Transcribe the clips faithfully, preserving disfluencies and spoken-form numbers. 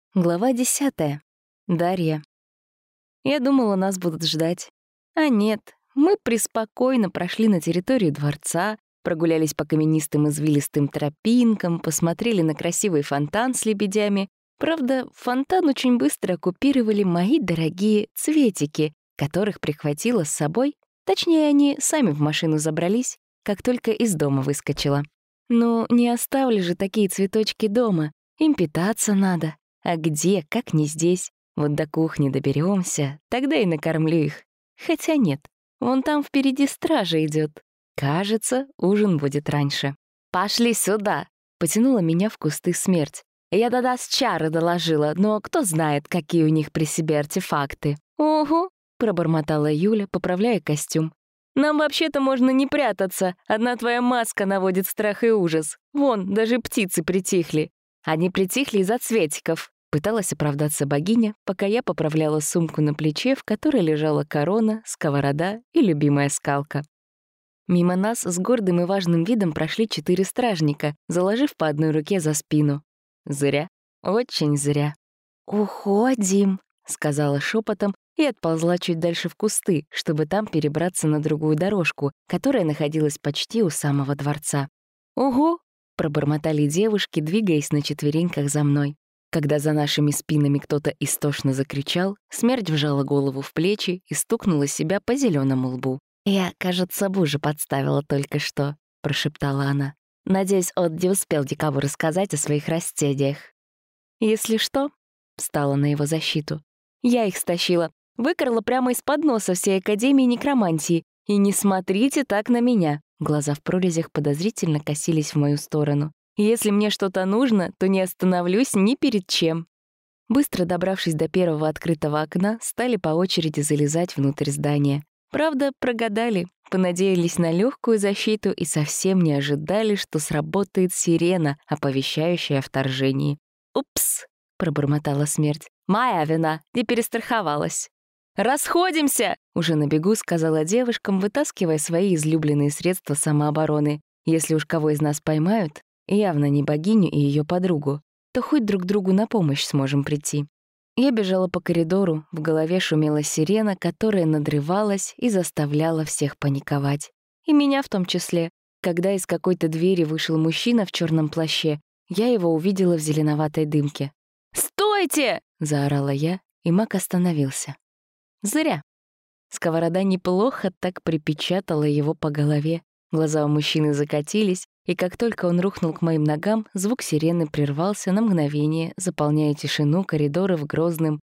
Глава десятая. Дарья. Я думала, нас будут ждать. А нет, мы преспокойно прошли на территорию дворца, прогулялись по каменистым извилистым тропинкам, посмотрели на красивый фонтан с лебедями. Правда, фонтан очень быстро оккупировали мои дорогие цветики, которых прихватила с собой. Точнее, они сами в машину забрались, как только из дома выскочила. Ну, не оставлю же такие цветочки дома, им питаться надо. А где, как не здесь? Вот до кухни доберемся, тогда и накормлю их. Хотя нет, вон там впереди стража идет. Кажется, ужин будет раньше. «Пошли сюда!» — потянула меня в кусты смерть. Я тогда с чары доложила, но кто знает, какие у них при себе артефакты. «Угу!» — пробормотала Юля, поправляя костюм. «Нам вообще-то можно не прятаться. Одна твоя маска наводит страх и ужас. Вон, даже птицы притихли. Они притихли из-за цветиков», — пыталась оправдаться богиня, пока я поправляла сумку на плече, в которой лежала корона, сковорода и любимая скалка. Мимо нас с гордым и важным видом прошли четыре стражника, заложив по одной руке за спину. Зря, очень зря. «Уходим», — сказала шепотом и отползла чуть дальше в кусты, чтобы там перебраться на другую дорожку, которая находилась почти у самого дворца. «Угу», — пробормотали девушки, двигаясь на четвереньках за мной. Когда за нашими спинами кто-то истошно закричал, смерть вжала голову в плечи и стукнула себя по зеленому лбу. «Я, кажется, Бужу подставила только что», — прошептала она. «Надеюсь, Отди успел Дикабу рассказать о своих растениях». «Если что», — встала на его защиту, — «я их стащила, выкрала прямо из-под носа всей Академии Некромантии. И не смотрите так на меня». Глаза в прорезях подозрительно косились в мою сторону. «Если мне что-то нужно, то не остановлюсь ни перед чем». Быстро добравшись до первого открытого окна, стали по очереди залезать внутрь здания. Правда, прогадали, понадеялись на легкую защиту и совсем не ожидали, что сработает сирена, оповещающая о вторжении. «Упс», — пробормотала смерть, — «моя вина, не перестраховалась». «Расходимся!» — уже на бегу сказала девушкам, вытаскивая свои излюбленные средства самообороны. Если уж кого из нас поймают, явно не богиню и ее подругу, то хоть друг другу на помощь сможем прийти. Я бежала по коридору, в голове шумела сирена, которая надрывалась и заставляла всех паниковать. И меня в том числе. Когда из какой-то двери вышел мужчина в черном плаще, я его увидела в зеленоватой дымке. «Стойте!» — заорала я, и маг остановился. Зря. Сковорода неплохо так припечатала его по голове. Глаза у мужчины закатились, и как только он рухнул к моим ногам, звук сирены прервался на мгновение, заполняя тишину коридоров грозным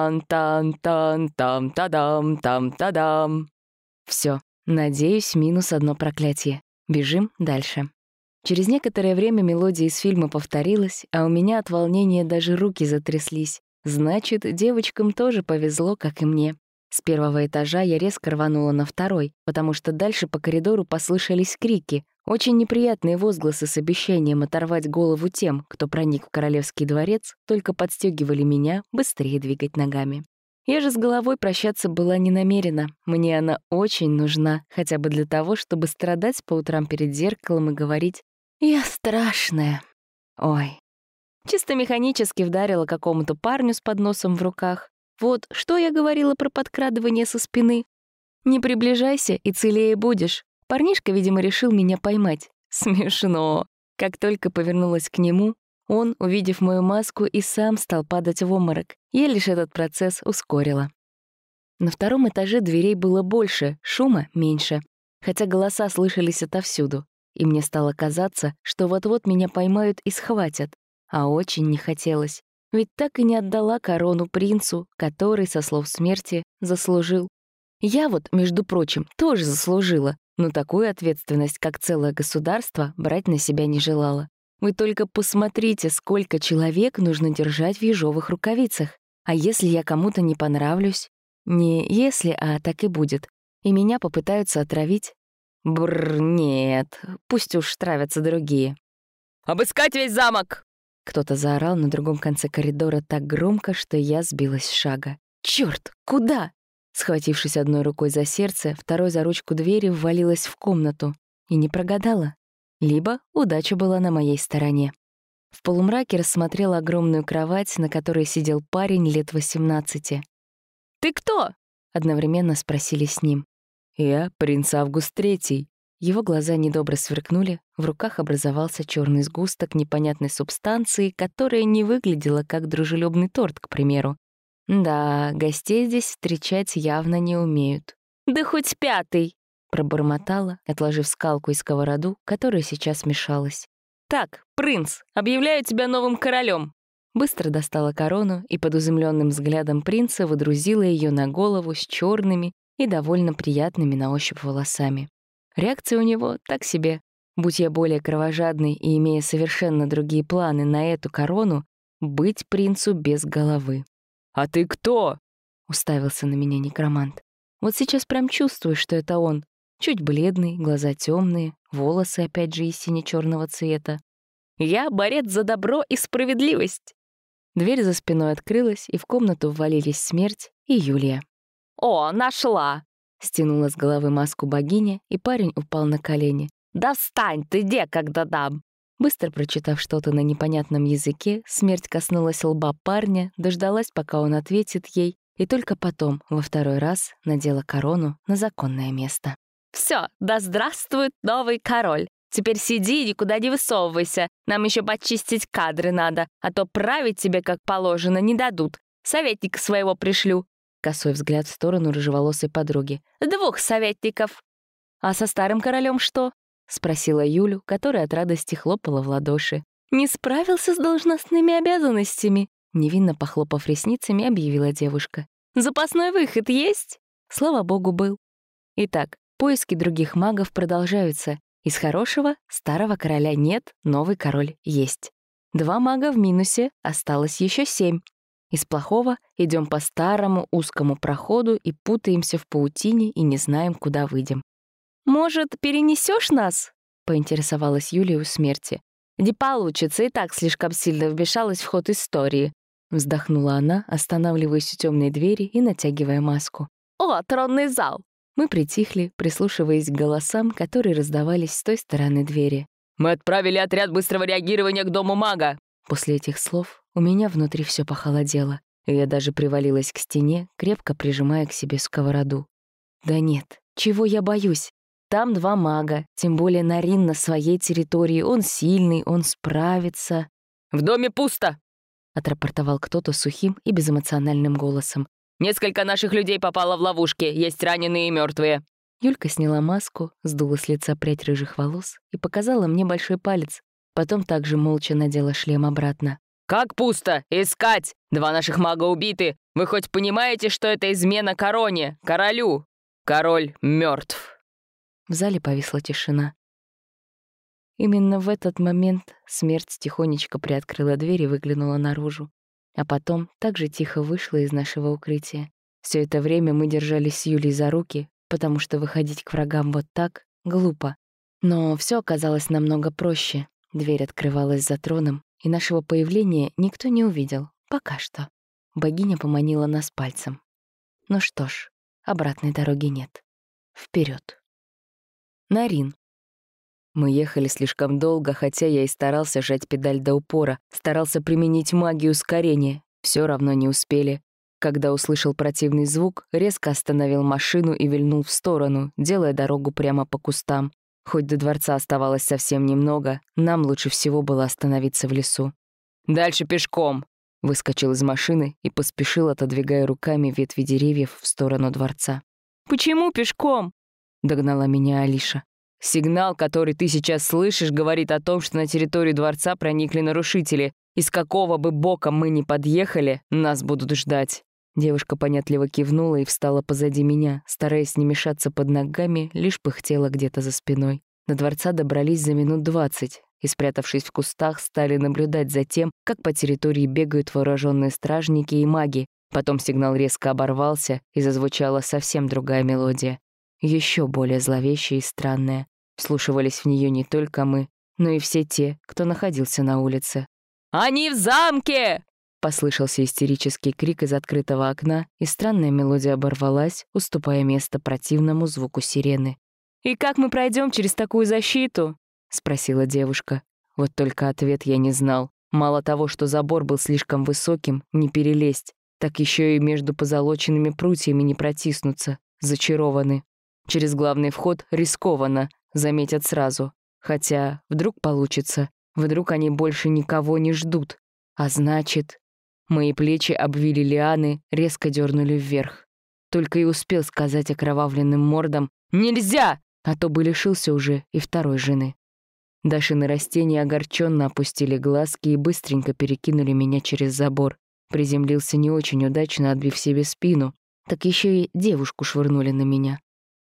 «тан-тан-тан-там-та-дам-там-та-дам». Всё, надеюсь, минус одно проклятие. Бежим дальше. Через некоторое время мелодия из фильма повторилась, а у меня от волнения даже руки затряслись. Значит, девочкам тоже повезло, как и мне. С первого этажа я резко рванула на второй, потому что дальше по коридору послышались крики, очень неприятные возгласы с обещанием оторвать голову тем, кто проник в королевский дворец, только подстегивали меня быстрее двигать ногами. Я же с головой прощаться была не намерена. Мне она очень нужна, хотя бы для того, чтобы страдать по утрам перед зеркалом и говорить «Я страшная». Ой. Чисто механически вдарила какому-то парню с подносом в руках. Вот что я говорила про подкрадывание со спины. «Не приближайся, и целее будешь». Парнишка, видимо, решил меня поймать. Смешно. Как только повернулась к нему, он, увидев мою маску, и сам стал падать в обморок. Я лишь этот процесс ускорила. На втором этаже дверей было больше, шума меньше, хотя голоса слышались отовсюду. И мне стало казаться, что вот-вот меня поймают и схватят. А очень не хотелось. Ведь так и не отдала корону принцу, который, со слов смерти, заслужил. Я вот, между прочим, тоже заслужила, но такую ответственность, как целое государство, брать на себя не желала. Вы только посмотрите, сколько человек нужно держать в ежовых рукавицах. А если я кому-то не понравлюсь? Не если, а так и будет. И меня попытаются отравить? Бррр, нет, пусть уж травятся другие. «Обыскать весь замок!» Кто-то заорал на другом конце коридора так громко, что я сбилась с шага. «Чёрт, куда?» Схватившись одной рукой за сердце, второй за ручку двери ввалилась в комнату. И не прогадала. Либо удача была на моей стороне. В полумраке рассмотрела огромную кровать, на которой сидел парень лет восемнадцати. «Ты кто?» — одновременно спросили с ним. «Я принц Август Третий». Его глаза недобро сверкнули, в руках образовался черный сгусток непонятной субстанции, которая не выглядела как дружелюбный торт, к примеру. Да, гостей здесь встречать явно не умеют. «Да хоть пятый!» — пробормотала, отложив скалку и сковороду, которая сейчас мешалась. «Так, принц, объявляю тебя новым королем!» Быстро достала корону и под изумленным взглядом принца выдрузила ее на голову с черными и довольно приятными на ощупь волосами. Реакция у него так себе. Будь я более кровожадной и имея совершенно другие планы на эту корону, быть принцу без головы. «А ты кто?» — уставился на меня некромант. Вот сейчас прям чувствую, что это он. Чуть бледный, глаза темные, волосы опять же из сине-черного цвета. «Я борец за добро и справедливость!» Дверь за спиной открылась, и в комнату ввалились Смерть и Юлия. «О, нашла!» — стянула с головы маску богиня, и парень упал на колени. «Да встань ты, где, когда дам!» Быстро прочитав что-то на непонятном языке, Смерть коснулась лба парня, дождалась, пока он ответит ей, и только потом, во второй раз, надела корону на законное место. «Всё, да здравствует новый король! Теперь сиди и никуда не высовывайся, нам еще почистить кадры надо, а то править тебе, как положено, не дадут. Советника своего пришлю». Косой взгляд в сторону рыжеволосой подруги. «Двух советников». «А со старым королем что?» — спросила Юлю, которая от радости хлопала в ладоши. «Не справился с должностными обязанностями», — невинно похлопав ресницами, объявила девушка. «Запасной выход есть?» Слава богу, был. Итак, поиски других магов продолжаются. Из хорошего старого короля нет, новый король есть. Два мага в минусе, осталось еще семь. Из плохого идем по старому узкому проходу и путаемся в паутине и не знаем, куда выйдем. «Может, перенесешь нас?» — поинтересовалась Юлия у Смерти. «Не получится, и так слишком сильно вмешалась в ход истории», — вздохнула она, останавливаясь у темной двери и натягивая маску. «О, тронный зал!» Мы притихли, прислушиваясь к голосам, которые раздавались с той стороны двери. «Мы отправили отряд быстрого реагирования к дому мага!» После этих слов у меня внутри все похолодело, и я даже привалилась к стене, крепко прижимая к себе сковороду. Да нет, чего я боюсь? Там два мага, тем более Нарин на своей территории. Он сильный, он справится. «В доме пусто!» — отрапортовал кто-то сухим и безэмоциональным голосом. «Несколько наших людей попало в ловушки, есть раненые и мертвые. Юлька сняла маску, сдула с лица прядь рыжих волос и показала мне большой палец. Потом также молча надела шлем обратно. «Как пусто? Искать! Два наших мага убиты! Вы хоть понимаете, что это измена короне, королю? Король мертв!» В зале повисла тишина. Именно в этот момент Смерть тихонечко приоткрыла дверь и выглянула наружу. А потом также тихо вышла из нашего укрытия. Все это время мы держались с Юлей за руки, потому что выходить к врагам вот так глупо. Но все оказалось намного проще. Дверь открывалась за троном, и нашего появления никто не увидел. Пока что. Богиня поманила нас пальцем. Ну что ж, обратной дороги нет. Вперед. Нарин. Мы ехали слишком долго, хотя я и старался сжать педаль до упора, старался применить магию ускорения. Все равно не успели. Когда услышал противный звук, резко остановил машину и вильнул в сторону, делая дорогу прямо по кустам. Хоть до дворца оставалось совсем немного, нам лучше всего было остановиться в лесу. «Дальше пешком!» — выскочил из машины и поспешил, отодвигая руками ветви деревьев в сторону дворца. «Почему пешком?» — догнала меня Алиша. «Сигнал, который ты сейчас слышишь, говорит о том, что на территорию дворца проникли нарушители. Из какого бы бока мы ни подъехали, нас будут ждать». Девушка понятливо кивнула и встала позади меня, стараясь не мешаться под ногами, лишь пыхтела где-то за спиной. До дворца добрались за минут двадцать и, спрятавшись в кустах, стали наблюдать за тем, как по территории бегают вооруженные стражники и маги. Потом сигнал резко оборвался, и зазвучала совсем другая мелодия. Еще более зловещая и странная. Вслушивались в нее не только мы, но и все те, кто находился на улице. «Они в замке!» Послышался истерический крик из открытого окна, и странная мелодия оборвалась, уступая место противному звуку сирены. «И как мы пройдем через такую защиту?» — спросила девушка. Вот только ответ я не знал. Мало того, что забор был слишком высоким, не перелезть, так еще и между позолоченными прутьями не протиснуться. Зачарованы. Через главный вход рискованно, заметят сразу. Хотя вдруг получится, вдруг они больше никого не ждут. А значит... Мои плечи обвили лианы, резко дернули вверх. Только и успел сказать окровавленным мордам «Нельзя!», а то бы лишился уже и второй жены. Дашины растения огорченно опустили глазки и быстренько перекинули меня через забор. Приземлился не очень удачно, отбив себе спину. Так еще и девушку швырнули на меня.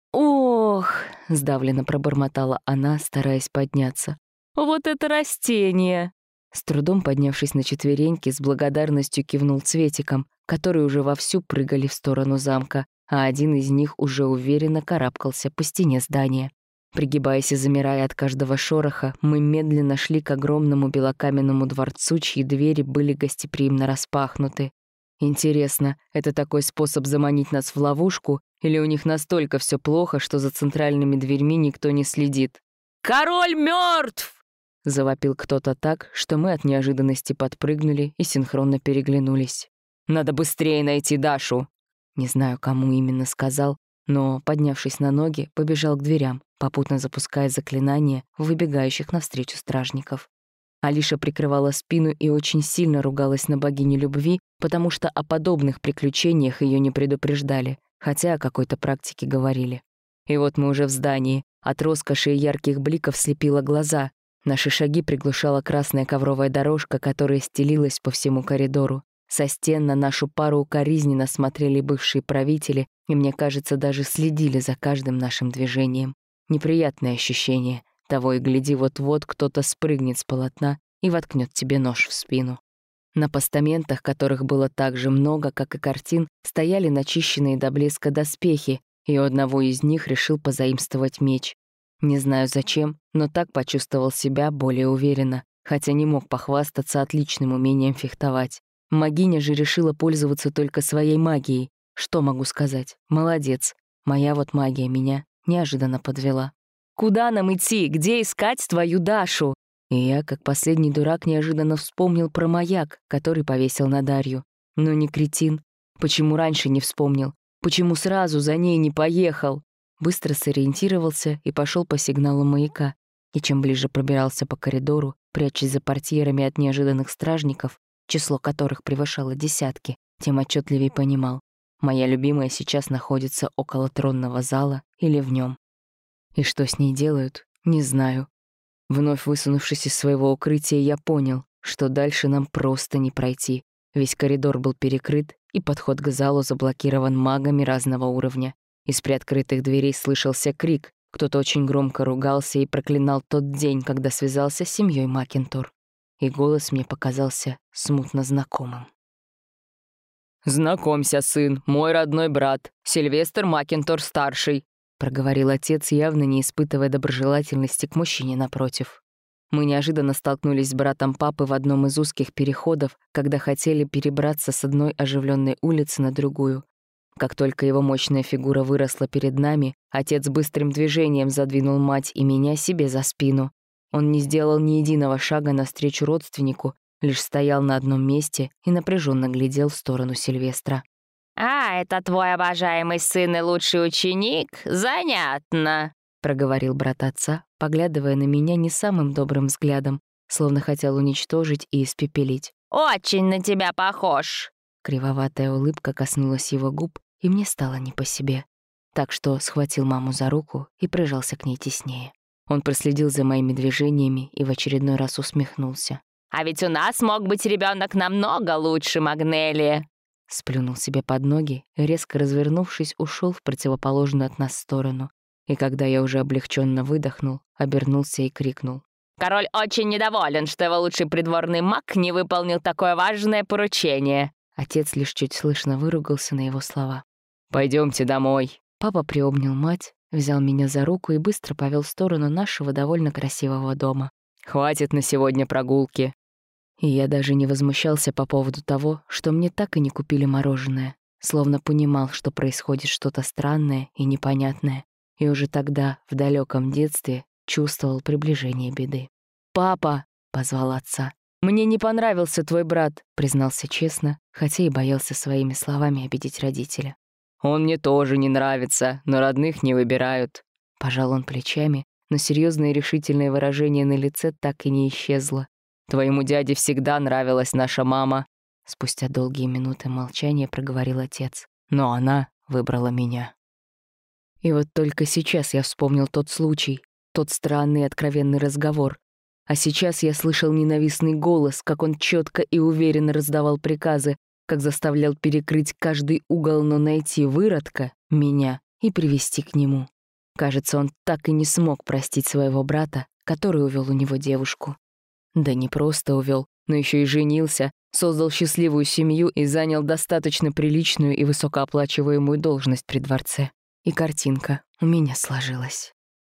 «Ох!» — сдавленно пробормотала она, стараясь подняться. «Вот это растение!» С трудом поднявшись на четвереньки, с благодарностью кивнул цветиком, которые уже вовсю прыгали в сторону замка, а один из них уже уверенно карабкался по стене здания. Пригибаясь и замирая от каждого шороха, мы медленно шли к огромному белокаменному дворцу, чьи двери были гостеприимно распахнуты. Интересно, это такой способ заманить нас в ловушку, или у них настолько все плохо, что за центральными дверьми никто не следит? «Король мертв!» — завопил кто-то так, что мы от неожиданности подпрыгнули и синхронно переглянулись. «Надо быстрее найти Дашу!» Не знаю, кому именно сказал, но, поднявшись на ноги, побежал к дверям, попутно запуская заклинания в выбегающих навстречу стражников. Алиша прикрывала спину и очень сильно ругалась на богиню любви, потому что о подобных приключениях ее не предупреждали, хотя о какой-то практике говорили. И вот мы уже в здании. От роскоши и ярких бликов слепило глаза. Наши шаги приглушала красная ковровая дорожка, которая стелилась по всему коридору. Со стен на нашу пару укоризненно смотрели бывшие правители, и, мне кажется, даже следили за каждым нашим движением. Неприятное ощущение. Того и гляди, вот-вот кто-то спрыгнет с полотна и воткнет тебе нож в спину. На постаментах, которых было так же много, как и картин, стояли начищенные до блеска доспехи, и у одного из них решил позаимствовать меч. Не знаю зачем, но так почувствовал себя более уверенно, хотя не мог похвастаться отличным умением фехтовать. Магиня же решила пользоваться только своей магией. Что могу сказать? Молодец. Моя вот магия меня неожиданно подвела. «Куда нам идти? Где искать твою Дашу?» И я, как последний дурак, неожиданно вспомнил про маяк, который повесил на Дарью. Но не кретин. Почему раньше не вспомнил? Почему сразу за ней не поехал? Быстро сориентировался и пошел по сигналу маяка. И чем ближе пробирался по коридору, прячась за портьерами от неожиданных стражников, число которых превышало десятки, тем отчетливее понимал. Моя любимая сейчас находится около тронного зала или в нем. И что с ней делают, не знаю. Вновь высунувшись из своего укрытия, я понял, что дальше нам просто не пройти. Весь коридор был перекрыт, и подход к залу заблокирован магами разного уровня. Из приоткрытых дверей слышался крик. Кто-то очень громко ругался и проклинал тот день, когда связался с семьей Макентор. И голос мне показался смутно знакомым. «Знакомься, сын, мой родной брат, Сильвестр Макентор-старший», проговорил отец, явно не испытывая доброжелательности к мужчине напротив. Мы неожиданно столкнулись с братом папы в одном из узких переходов, когда хотели перебраться с одной оживленной улицы на другую. Как только его мощная фигура выросла перед нами, отец быстрым движением задвинул мать и меня себе за спину. Он не сделал ни единого шага навстречу родственнику, лишь стоял на одном месте и напряженно глядел в сторону Сильвестра. «А, это твой обожаемый сын и лучший ученик? Занятно», — проговорил брат отца, поглядывая на меня не самым добрым взглядом, словно хотел уничтожить и испепелить. «Очень на тебя похож». Кривоватая улыбка коснулась его губ, и мне стало не по себе. Так что схватил маму за руку и прижался к ней теснее. Он проследил за моими движениями и в очередной раз усмехнулся. «А ведь у нас мог быть ребенок намного лучше Магнелии». Сплюнул себе под ноги и, резко развернувшись, ушел в противоположную от нас сторону. И когда я уже облегченно выдохнул, обернулся и крикнул. «Король очень недоволен, что его лучший придворный маг не выполнил такое важное поручение». Отец лишь чуть слышно выругался на его слова. «Пойдемте домой». Папа приобнял мать, взял меня за руку и быстро повел в сторону нашего довольно красивого дома. «Хватит на сегодня прогулки». И я даже не возмущался по поводу того, что мне так и не купили мороженое, словно понимал, что происходит что-то странное и непонятное, и уже тогда, в далеком детстве, чувствовал приближение беды. «Папа!» — позвал отца. «Мне не понравился твой брат», — признался честно, хотя и боялся своими словами обидеть родителя. «Он мне тоже не нравится, но родных не выбирают». Пожал он плечами, но серьезное и решительное выражение на лице так и не исчезло. «Твоему дяде всегда нравилась наша мама», — спустя долгие минуты молчания проговорил отец. «Но она выбрала меня». И вот только сейчас я вспомнил тот случай, тот странный откровенный разговор. А сейчас я слышал ненавистный голос, как он четко и уверенно раздавал приказы, как заставлял перекрыть каждый угол, но найти выродка, меня, и привести к нему. Кажется, он так и не смог простить своего брата, который увел у него девушку. Да не просто увел, но еще и женился, создал счастливую семью и занял достаточно приличную и высокооплачиваемую должность при дворце. И картинка у меня сложилась.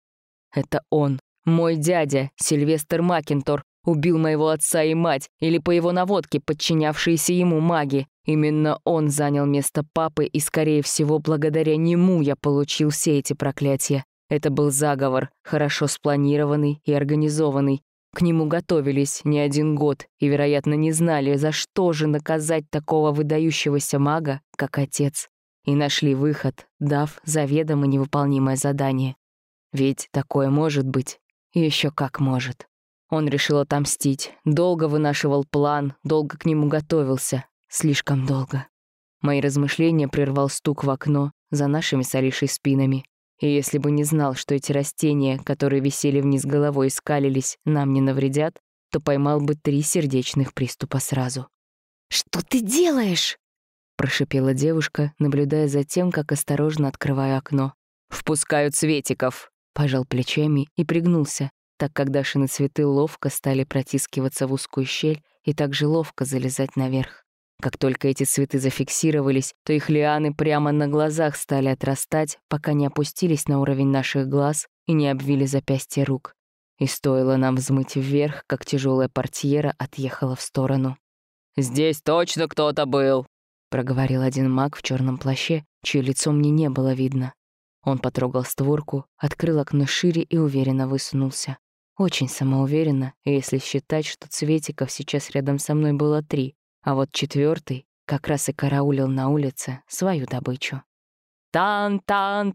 Это он, мой дядя, Сильвестр Макинтор, убил моего отца и мать, или по его наводке подчинявшиеся ему маги. Именно он занял место папы, и, скорее всего, благодаря нему я получил все эти проклятия. Это был заговор, хорошо спланированный и организованный. К нему готовились не один год и, вероятно, не знали, за что же наказать такого выдающегося мага, как отец. И нашли выход, дав заведомо невыполнимое задание. Ведь такое может быть, и еще как может. Он решил отомстить, долго вынашивал план, долго к нему готовился, слишком долго. Мои размышления прервал стук в окно за нашими с Алишей спинами. И если бы не знал, что эти растения, которые висели вниз головой и скалились, нам не навредят, то поймал бы три сердечных приступа сразу. «Что ты делаешь?» — прошипела девушка, наблюдая за тем, как осторожно открываю окно. «Впускаю цветиков», — пожал плечами и пригнулся, так как Дашины цветы ловко стали протискиваться в узкую щель и также ловко залезать наверх. Как только эти цветы зафиксировались, то их лианы прямо на глазах стали отрастать, пока не опустились на уровень наших глаз и не обвили запястья рук. И стоило нам взмыть вверх, как тяжелая портьера отъехала в сторону. «Здесь точно кто-то был», — проговорил один маг в черном плаще, чье лицо мне не было видно. Он потрогал створку, открыл окно шире и уверенно высунулся. Очень самоуверенно, если считать, что цветиков сейчас рядом со мной было три, а вот четвертый как раз и караулил на улице свою добычу.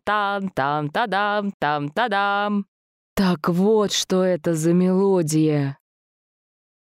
«Тан-тан-тан-там-тадам-там-тадам!» Так вот, что это за мелодия!